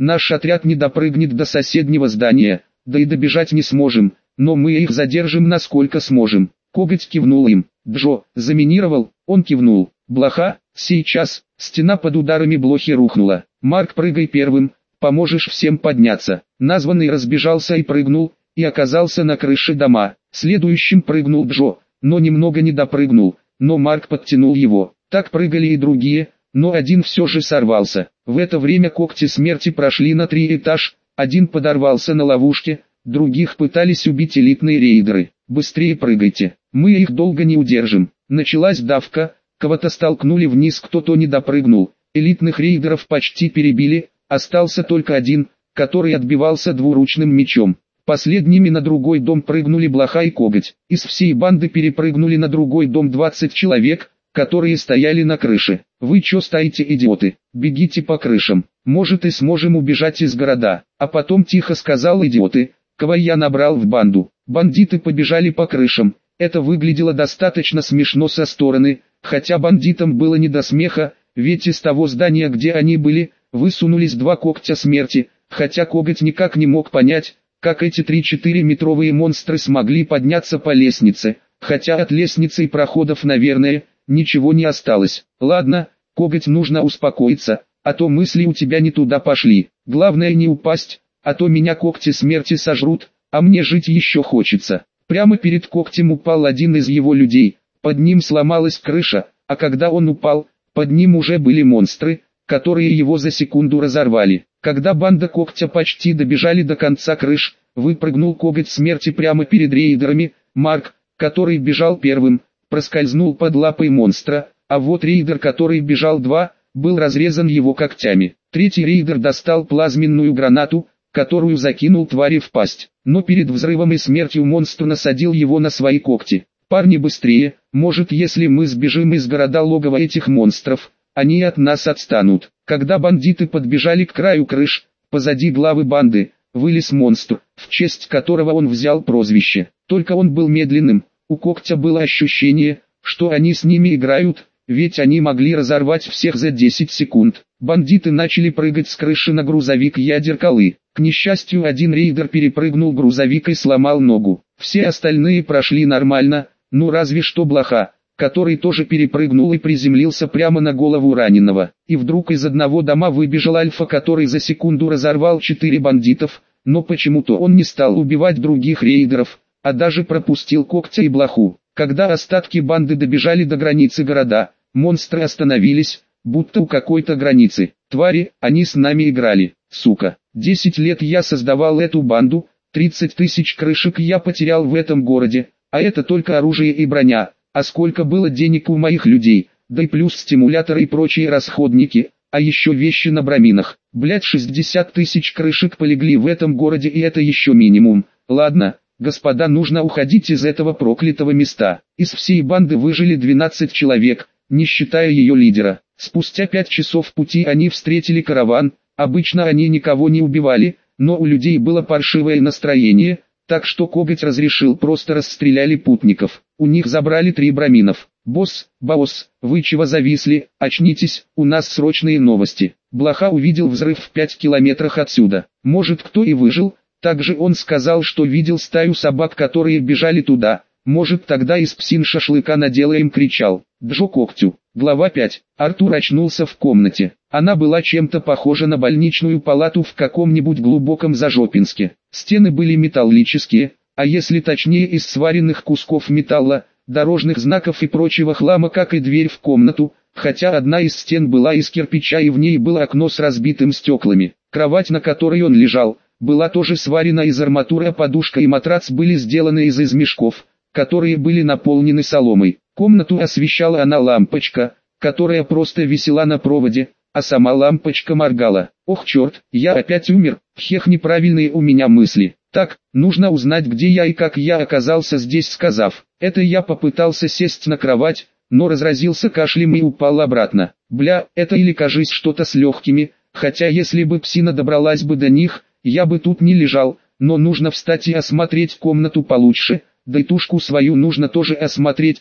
наш отряд не допрыгнет до соседнего здания, да и добежать не сможем, но мы их задержим насколько сможем. Коготь кивнул им. Джо, заминировал? Он кивнул. Блоха, сейчас. Стена под ударами блохи рухнула. Марк, прыгай первым, поможешь всем подняться. Названный разбежался и прыгнул, и оказался на крыше дома. Следующим прыгнул Джо, но немного не допрыгнул, но Марк подтянул его. Так прыгали и другие, но один все же сорвался. В это время когти смерти прошли на три этаж, один подорвался на ловушке, других пытались убить элитные рейдеры. Быстрее прыгайте, мы их долго не удержим. Началась давка, кого-то столкнули вниз, кто-то не допрыгнул. Элитных рейдеров почти перебили, остался только один, который отбивался двуручным мечом. Последними на другой дом прыгнули Блоха и Коготь. Из всей банды перепрыгнули на другой дом двадцать человек, которые стояли на крыше. Вы чё стоите, идиоты? Бегите по крышам. Может и сможем убежать из города. А потом тихо сказал: идиоты, кого я набрал в банду. Бандиты побежали по крышам. Это выглядело достаточно смешно со стороны, хотя бандитам было не до смеха, ведь из того здания, где они были, высунулись два когтя смерти, хотя Коготь никак не мог понять, как эти три-четыре метровые монстры смогли подняться по лестнице, хотя от лестницы и проходов, наверное, ничего не осталось. Ладно, Коготь, нужно успокоиться, а то мысли у тебя не туда пошли. Главное не упасть, а то меня когти смерти сожрут, а мне жить еще хочется. Прямо перед когтем упал один из его людей, под ним сломалась крыша, а когда он упал, под ним уже были монстры, которые его за секунду разорвали. Когда банда когтя почти добежали до конца крыш, выпрыгнул коготь смерти прямо перед рейдерами. Марк, который бежал первым, проскользнул под лапой монстра, а вот рейдер, который бежал два, был разрезан его когтями. Третий рейдер достал плазменную гранату, которую закинул твари в пасть, но перед взрывом и смертью монстр насадил его на свои когти. Парни, быстрее, может, если мы сбежим из города логова этих монстров, они от нас отстанут. Когда бандиты подбежали к краю крыш, позади главы банды, вылез монстр, в честь которого он взял прозвище. Только он был медленным, у когтя было ощущение, что они с ними играют, ведь они могли разорвать всех за десять секунд. Бандиты начали прыгать с крыши на грузовик ядерколы. К несчастью, один рейдер перепрыгнул грузовик и сломал ногу. Все остальные прошли нормально, ну разве что Блоха, который тоже перепрыгнул и приземлился прямо на голову раненого. И вдруг из одного дома выбежал Альфа, который за секунду разорвал четыре бандитов, но почему-то он не стал убивать других рейдеров, а даже пропустил когтя и Блоху. Когда остатки банды добежали до границы города, монстры остановились, будто у какой-то границы. Твари, они с нами играли, сука. Десять лет я создавал эту банду, тридцать тысяч крышек я потерял в этом городе, а это только оружие и броня. А сколько было денег у моих людей, да и плюс стимуляторы и прочие расходники, а еще вещи на браминах. Блять, шестьдесят тысяч крышек полегли в этом городе, и это еще минимум. Ладно, господа, нужно уходить из этого проклятого места. Из всей банды выжили двенадцать человек, не считая ее лидера. Спустя пять часов пути они встретили караван. Обычно они никого не убивали, но у людей было паршивое настроение, так что коготь разрешил, просто расстреляли путников. У них забрали три браминов. «Босс, босс, вы чего зависли? Очнитесь, у нас срочные новости». Блоха увидел взрыв в пяти километрах отсюда. Может, кто и выжил? Также он сказал, что видел стаю собак, которые бежали туда. Может, тогда из псин шашлыка наделаем, кричал Джо когтю. Глава пять. Артур очнулся в комнате. Она была чем-то похожа на больничную палату в каком-нибудь глубоком Зажопинске. Стены были металлические, а если точнее из сваренных кусков металла, дорожных знаков и прочего хлама, как и дверь в комнату, хотя одна из стен была из кирпича и в ней было окно с разбитым стеклами. Кровать, на которой он лежал, была тоже сварена из арматуры, а подушка и матрац были сделаны из из мешков, которые были наполнены соломой. Комнату освещала она лампочка, которая просто висела на проводе, а сама лампочка моргала. Ох черт, я опять умер, хех, неправильные у меня мысли. Так, нужно узнать, где я и как я оказался здесь. Сказав это, я попытался сесть на кровать, но разразился кашлем и упал обратно. Бля, это или кажись что-то с легкими, хотя если бы псина добралась бы до них, я бы тут не лежал, но нужно встать и осмотреть комнату получше, да и тушку свою нужно тоже осмотреть. Так,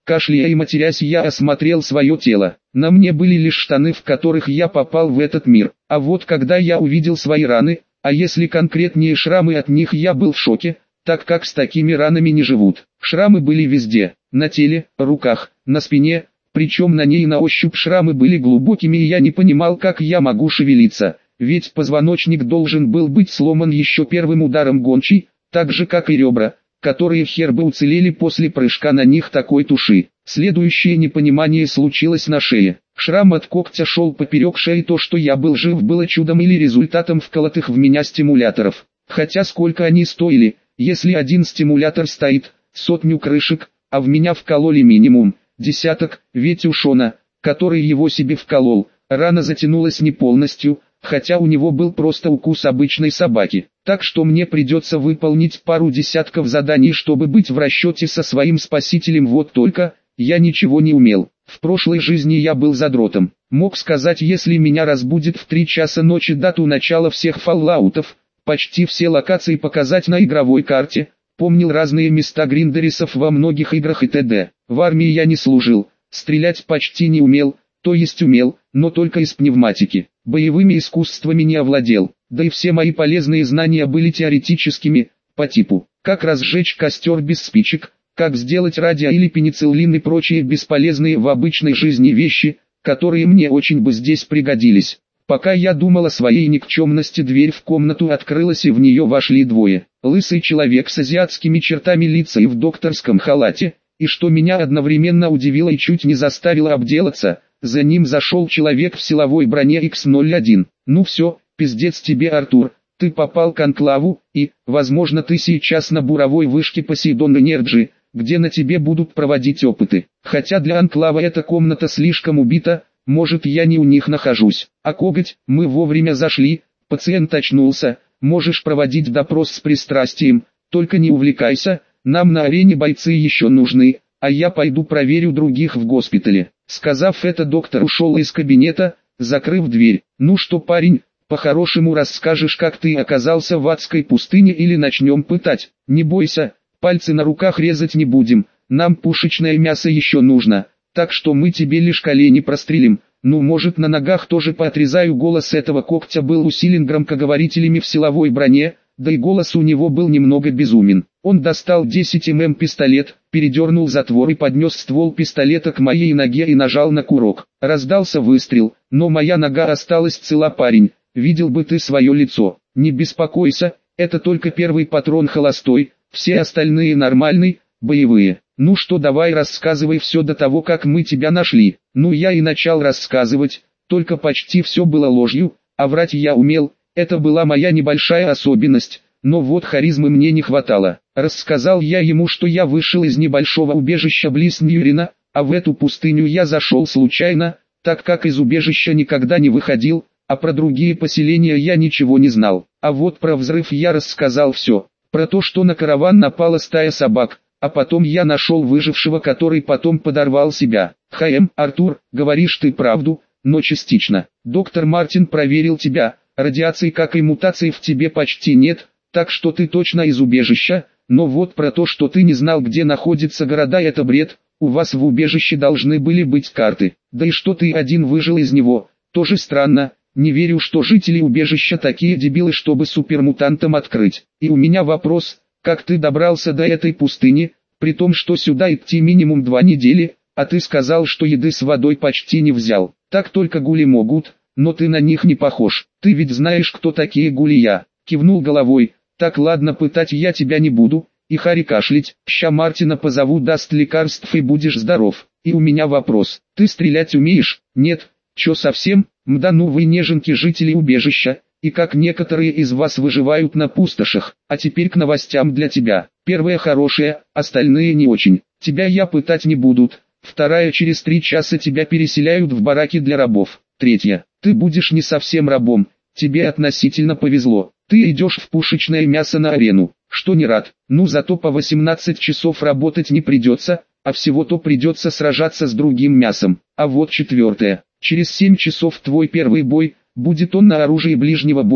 Кашляя и матерясь, я осмотрел свое тело. На мне были лишь штаны, в которых я попал в этот мир. А вот когда я увидел свои раны, а если конкретнее шрамы, от них я был в шоке, так как с такими ранами не живут. Шрамы были везде, на теле, руках, на спине, причем на ней на ощупь шрамы были глубокими, и я не понимал, как я могу шевелиться, ведь позвоночник должен был быть сломан еще первым ударом гончей, так же как и ребра, которые хер бы уцелели после прыжка на них такой туши. Следующее непонимание случилось на шее. Шрам от когтя шел поперек шеи, то, что я был жив, было чудом или результатом вколотых в меня стимуляторов. Хотя сколько они стоили, если один стимулятор стоит, сотню крышек, а в меня вкололи минимум десяток, ведь у Шона, который его себе вколол, рана затянулась не полностью, хотя у него был просто укус обычной собаки. Так что мне придется выполнить пару десятков заданий, чтобы быть в расчете со своим спасителем. Вот только, я ничего не умел. В прошлой жизни я был задротом. Мог сказать, если меня разбудит в три часа ночи дату начала всех фаллаутов, почти все локации показать на игровой карте, помнил разные места гриндерисов во многих играх и т.д. В армии я не служил, стрелять почти не умел, то есть умел, но только из пневматики. Боевыми искусствами не овладел, да и все мои полезные знания были теоретическими, по типу, как разжечь костер без спичек, как сделать радио или пенициллин и прочие бесполезные в обычной жизни вещи, которые мне очень бы здесь пригодились. Пока я думал о своей никчемности, дверь в комнату открылась, и в нее вошли двое. Лысый человек с азиатскими чертами лица и в докторском халате, и что меня одновременно удивило и чуть не заставило обделаться, за ним зашел человек в силовой броне икс ноль один. Ну все, пиздец тебе, Артур, ты попал к Анклаву, и, возможно, ты сейчас на буровой вышке Посейдон Энерджи, где на тебе будут проводить опыты. Хотя для Анклава эта комната слишком убита, может, я не у них нахожусь. А коготь, мы вовремя зашли, пациент очнулся, можешь проводить допрос с пристрастием, только не увлекайся, нам на арене бойцы еще нужны, а я пойду проверю других в госпитале. Сказав это, доктор ушел из кабинета, закрыв дверь. Ну что, парень, по-хорошему расскажешь, как ты оказался в адской пустыне, или начнем пытать? Не бойся, пальцы на руках резать не будем, нам пушечное мясо еще нужно, так что мы тебе лишь колени прострелим. Ну, может, на ногах тоже поотрезаю. Голос этого когтя был усилен громкоговорителями в силовой броне, да и голос у него был немного безумен. Он достал десять миллиметров пистолет, передернул затвор и поднес ствол пистолета к моей ноге и нажал на курок. Раздался выстрел, но моя нога осталась цела. Парень, видел бы ты свое лицо. Не беспокойся, это только первый патрон холостой, все остальные нормальные, боевые. Ну что, давай рассказывай все до того, как мы тебя нашли. Ну я и начал рассказывать, только почти все было ложью, а врать я умел, это была моя небольшая особенность. Но вот харизмы мне не хватало. Рассказал я ему, что я вышел из небольшого убежища близ Ньюрина, а в эту пустыню я зашел случайно, так как из убежища никогда не выходил, а про другие поселения я ничего не знал. А вот про взрыв я рассказал все. Про то, что на караван напала стая собак, а потом я нашел выжившего, который потом подорвал себя. Хм, Артур, говоришь ты правду, но частично. Доктор Мартин проверил тебя, радиации как и мутаций в тебе почти нет, так что ты точно из убежища, но вот про то, что ты не знал, где находятся города, это бред. У вас в убежище должны были быть карты, да и что ты один выжил из него, тоже странно. Не верю, что жители убежища такие дебилы, чтобы супермутантам открыть. И у меня вопрос, как ты добрался до этой пустыни, при том, что сюда идти минимум два недели, а ты сказал, что еды с водой почти не взял. Так только гули могут, но ты на них не похож. Ты ведь знаешь, кто такие гули? Я кивнул головой. Так, ладно, пытать я тебя не буду, и Хари кашлять, ща Мартина позову, даст лекарств и будешь здоров. И у меня вопрос, ты стрелять умеешь? Нет, чё совсем? Мда, ну вы неженки, жители убежища, и как некоторые из вас выживают на пустошах. А теперь к новостям для тебя. Первая хорошая, остальные не очень. Тебя я пытать не будут. Вторая, через три часа тебя переселяют в бараки для рабов. Третья, ты будешь не совсем рабом, тебе относительно повезло. Ты идешь в пушечное мясо на арену, что не рад, ну зато по восемнадцать часов работать не придется, а всего-то придется сражаться с другим мясом. А вот четвертое, через семь часов твой первый бой, будет он на оружии ближнего боя,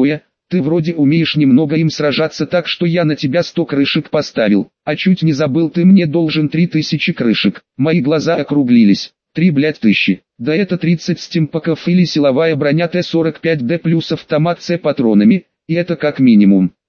Ты вроде умеешь немного им сражаться, так что я на тебя сто крышек поставил. А чуть не забыл, ты мне должен три тысячи крышек. Мои глаза округлились. Три, блядь, тысячи. Да это тридцать стимпаков или силовая броня Т сорок пять Д плюс автомат с патронами, и это как минимум.